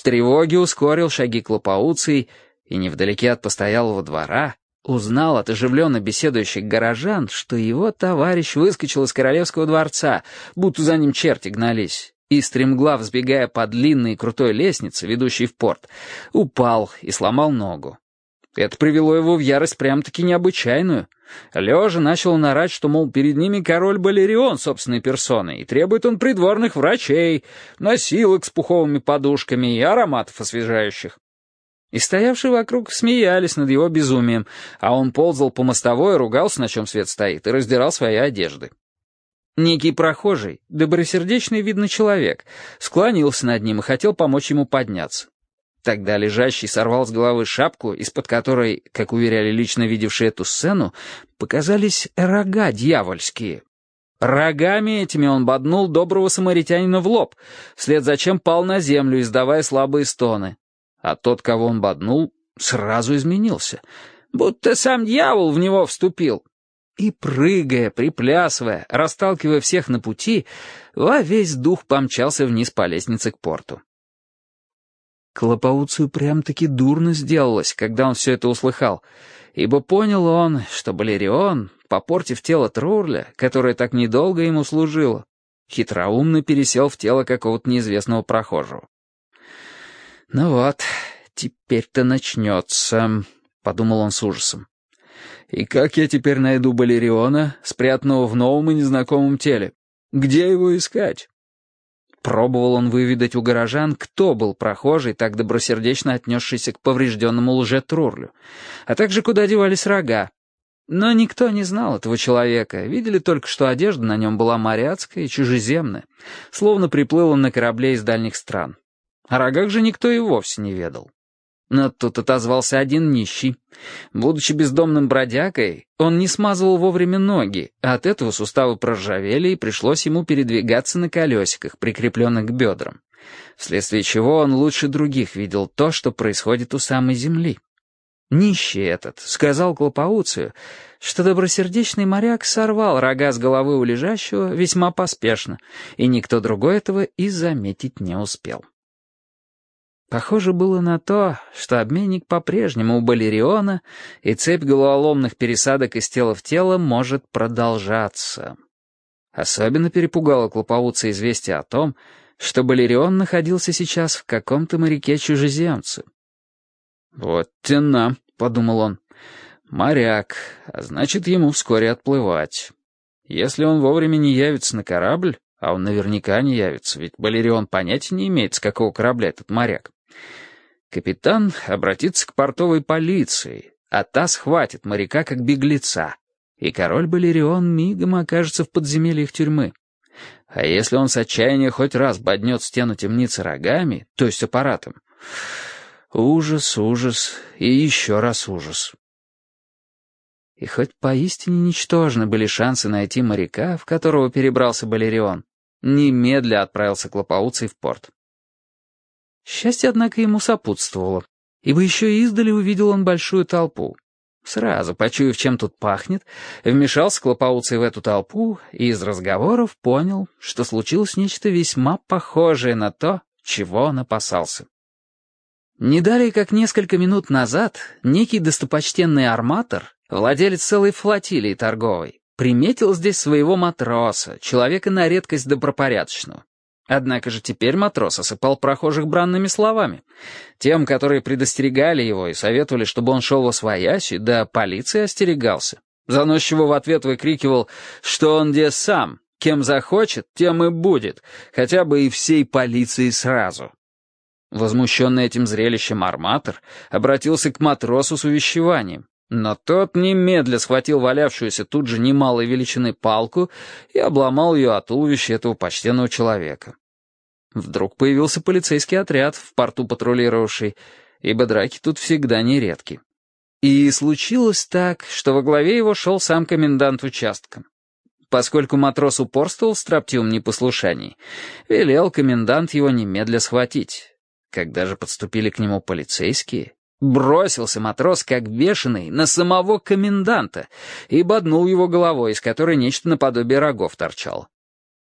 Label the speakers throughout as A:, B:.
A: тревоге ускорил шаги к Лопоуций и невдалеке от постоялого двора узнал от оживленно беседующих горожан, что его товарищ выскочил из королевского дворца, будто за ним черти гнались, и, стремглав сбегая по длинной и крутой лестнице, ведущей в порт, упал и сломал ногу. Это привело его в ярость прям-таки необычайную. Лежа начал он орать, что, мол, перед ними король Балерион собственной персоной, и требует он придворных врачей, носилок с пуховыми подушками и ароматов освежающих. И стоявшие вокруг смеялись над его безумием, а он ползал по мостовой, ругался, на чем свет стоит, и раздирал свои одежды. Некий прохожий, добросердечный, видно, человек, склонился над ним и хотел помочь ему подняться. Тогда лежащий сорвал с головы шапку, из-под которой, как уверяли лично видевшие эту сцену, показались рога дьявольские. Рогами этими он боднул доброго самаритянина в лоб, вслед за чем пал на землю, издавая слабые стоны. А тот, кого он боднул, сразу изменился, будто сам дьявол в него вступил. И, прыгая, приплясывая, расталкивая всех на пути, во весь дух помчался вниз по лестнице к порту. Клопоуцию прям-таки дурно сделалось, когда он все это услыхал, ибо понял он, что Балерион, попортив тело Трурля, которое так недолго ему служило, хитроумно пересел в тело какого-то неизвестного прохожего. «Ну вот, теперь-то начнется», — подумал он с ужасом. «И как я теперь найду Балериона, спрятанного в новом и незнакомом теле? Где его искать?» Пробовал он выведать у горожан, кто был прохожий, так добросердечно отнесшийся к поврежденному лже-Трурлю, а также куда девались рога. Но никто не знал этого человека, видели только, что одежда на нем была моряцкая и чужеземная, словно приплыл он на корабле из дальних стран. О рогах же никто и вовсе не ведал. Но тут отозвался один нищий. Будучи бездомным бродягой, он не смазывал вовремя ноги, а от этого суставы проржавели, и пришлось ему передвигаться на колесиках, прикрепленных к бедрам, вследствие чего он лучше других видел то, что происходит у самой земли. Нищий этот сказал Клопоуцию, что добросердечный моряк сорвал рога с головы у лежащего весьма поспешно, и никто другой этого и заметить не успел. Похоже было на то, что обменник по-прежнему у Балериона, и цепь головоломных пересадок из тела в тело может продолжаться. Особенно перепугало Клопоуция известие о том, что Балерион находился сейчас в каком-то моряке-чужеземце. «Вот тена», — подумал он, — «моряк, а значит, ему вскоре отплывать. Если он вовремя не явится на корабль, а он наверняка не явится, ведь Балерион понятия не имеет, с какого корабля этот моряк, капитан обратится к портовой полиции, а та схватит моряка как беглеца, и король Балерион мигом окажется в подземельях тюрьмы. А если он с отчаяния хоть раз боднет стену темницы рогами, то есть аппаратом, ужас, ужас и еще раз ужас». И хоть поистине ничтожны были шансы найти моряка, в которого перебрался Балерион, немедля отправился Клопоуций в порт. Счастье, однако, ему сопутствовало, ибо еще издали увидел он большую толпу. Сразу, почуяв, чем тут пахнет, вмешался Клопоуций в эту толпу и из разговоров понял, что случилось нечто весьма похожее на то, чего он опасался. Не далее, как несколько минут назад, некий достопочтенный арматор, владелец целой флотилии торговой, приметил здесь своего матроса, человека на редкость добропорядочного. Однако же теперь матрос осыпал прохожих бранными словами. Тем, которые предостерегали его и советовали, чтобы он шел восвояси, да полиции остерегался. Заносчиво в ответ выкрикивал, что он где сам, кем захочет, тем и будет, хотя бы и всей полиции сразу. Возмущенный этим зрелищем арматор обратился к матросу с увещеванием, но тот немедля схватил валявшуюся тут же немалой величины палку и обломал ее от туловища этого почтенного человека. Вдруг появился полицейский отряд, в порту патрулировавший, ибо драки тут всегда нередки. И случилось так, что во главе его шел сам комендант участка. Поскольку матрос упорствовал в строптивом непослушании, велел комендант его немедля схватить. Когда же подступили к нему полицейские, бросился матрос, как бешеный, на самого коменданта и боднул его головой, из которой нечто наподобие рогов торчало.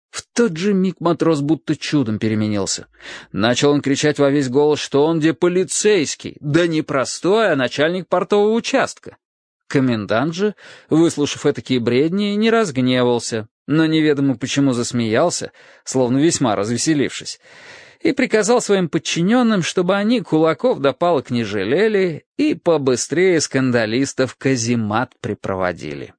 A: В тот же миг матрос будто чудом переменился. Начал он кричать во весь голос, что он где полицейский, да не простой, а начальник портового участка. Комендант же, выслушав этакие бредни, не разгневался, но неведомо почему засмеялся, словно весьма развеселившись, и приказал своим подчиненным, чтобы они кулаков да палок не жалели и побыстрее скандалистов в каземат припроводили.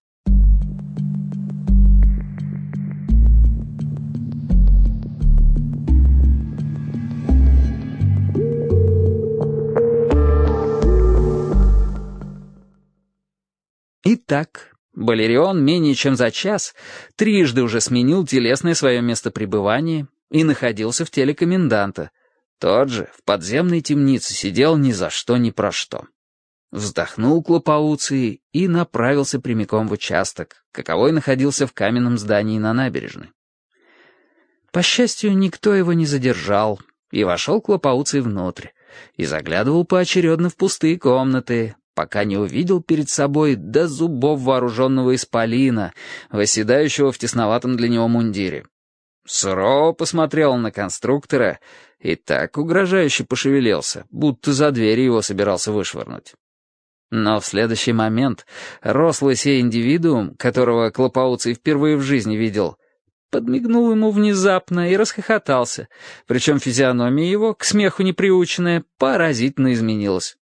A: Итак, Балерион менее чем за час трижды уже сменил телесное свое место пребывания и находился в теле коменданта. Тот же в подземной темнице сидел ни за что ни про что. Вздохнул Клопауций и направился прямиком в участок, каковой находился в каменном здании на набережной. По счастью, никто его не задержал, и вошел Клопауций внутрь, и заглядывал поочередно в пустые комнаты, пока не увидел перед собой до зубов вооруженного исполина, восседающего в тесноватом для него мундире. Сурово посмотрел на конструктора и так угрожающе пошевелился, будто за дверь его собирался вышвырнуть. Но в следующий момент рослый сей индивидуум, которого Клопауций впервые в жизни видел, подмигнул ему внезапно и расхохотался, причем физиономия его, к смеху неприученная, поразительно изменилась.